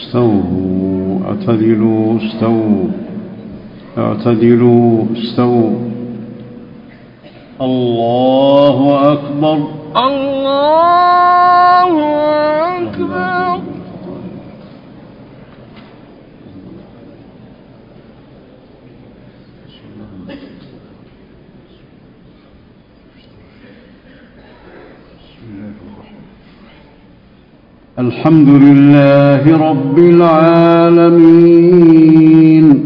استووا اعتدلوا استووا اعتدلوا استووا. الله أكبر الله أكبر. الحمد لله رب العالمين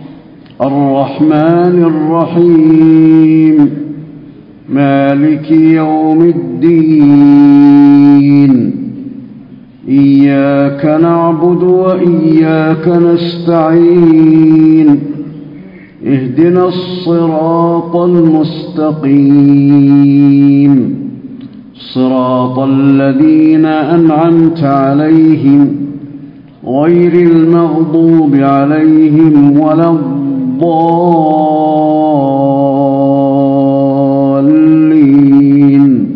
الرحمن الرحيم مالك يوم الدين إياك نعبد وإياك نستعين اهدنا الصراط المستقيم صراط الذين أنعمت عليهم غير المغضوب عليهم ولا الضالين.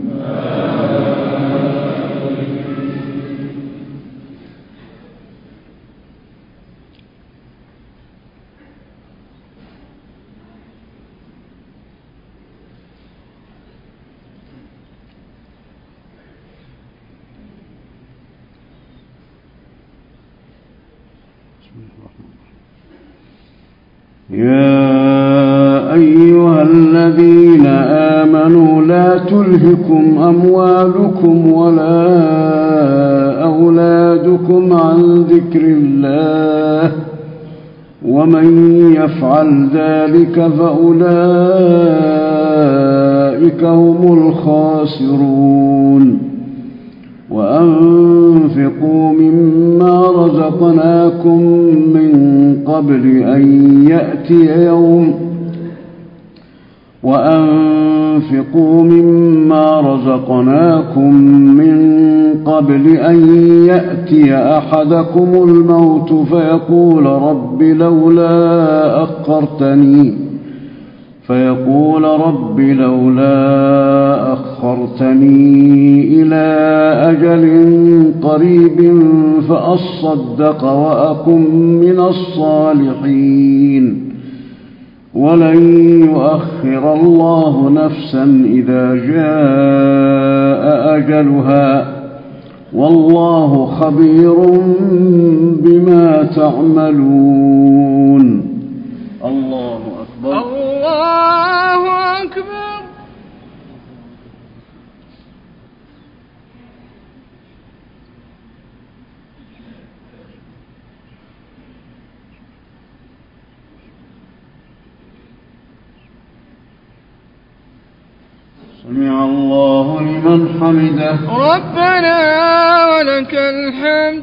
يا أيها الذين آمنوا لا تلهكم أموالكم ولا أولادكم عن ذكر الله ومن يفعل ذلك فأولئك هم الخاسرون. وأنفقوا مما رزقناكم من قبل أن يأتي أحدكم الموت فيقول رب لولا أخرتني إلى أجل قريب فأصدق وأكن من الصالحين ولن يؤخر الله نفسا إذا جاء أجلها والله خبير بما تعملون. الله أكبر الله أكبر. سمع الله لمن حمده ربنا ولك الحمد.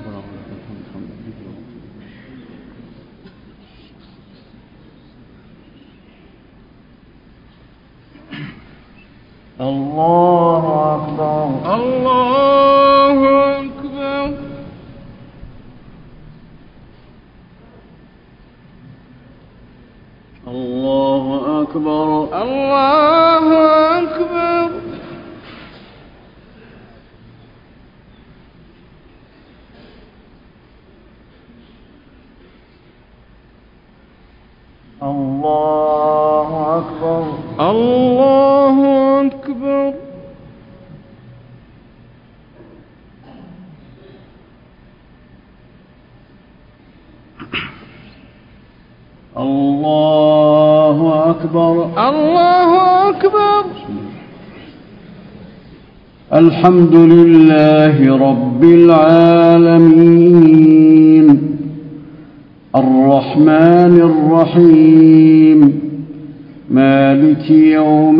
الله أكبر الله أكبر. الله أكبر الله أكبر. الله أكبر الله أكبر. الله أكبر الله أكبر. الحمد لله رب العالمين الرحمن الرحيم مالك يوم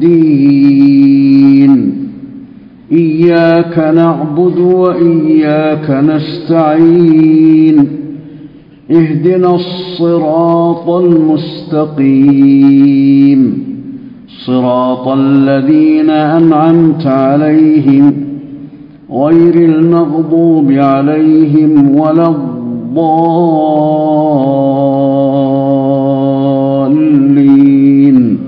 الدين إياك نعبد وإياك نستعين اهدنا الصراط المستقيم صراط الذين أنعمت عليهم غير المغضوب عليهم ولا الضالين.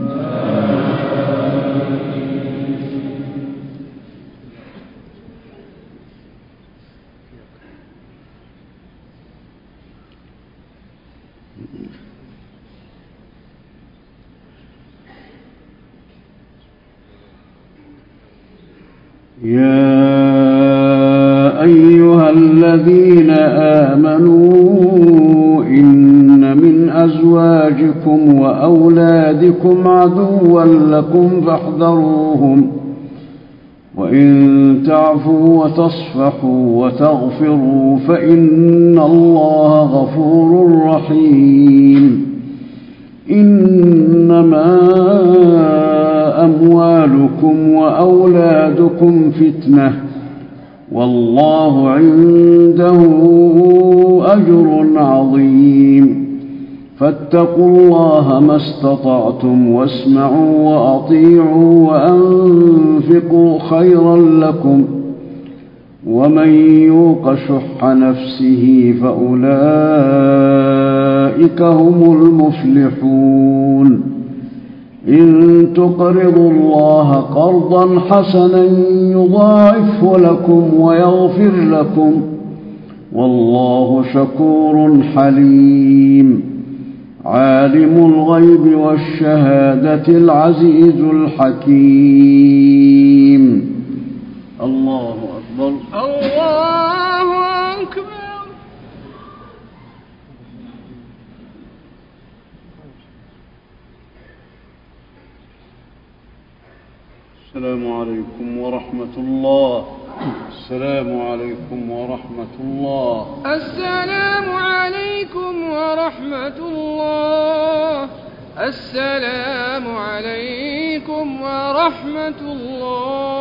يا أيها الذين آمنوا إن من أزواجكم وأولادكم عدوا لكم فاحذروهم وإن تعفوا وتصفحوا وتغفروا فإن الله غفور رحيم. إنما أموالكم وأولادكم فتنة والله عنده أجر عظيم. فاتقوا الله ما استطعتم واسمعوا وأطيعوا وأنفقوا خيرا لكم ومن يوق شح نفسه فأولئك هم المفلحون. إن تقرضوا الله قرضا حسنا يضاعفه لكم ويغفر لكم والله شكور حليم. عالم الغيب والشهادة العزيز الحكيم. الله أكبر. الله أكبر. السلام عليكم ورحمة الله. السلام عليكم ورحمة الله. السلام عليكم ورحمة الله. السلام عليكم ورحمة الله.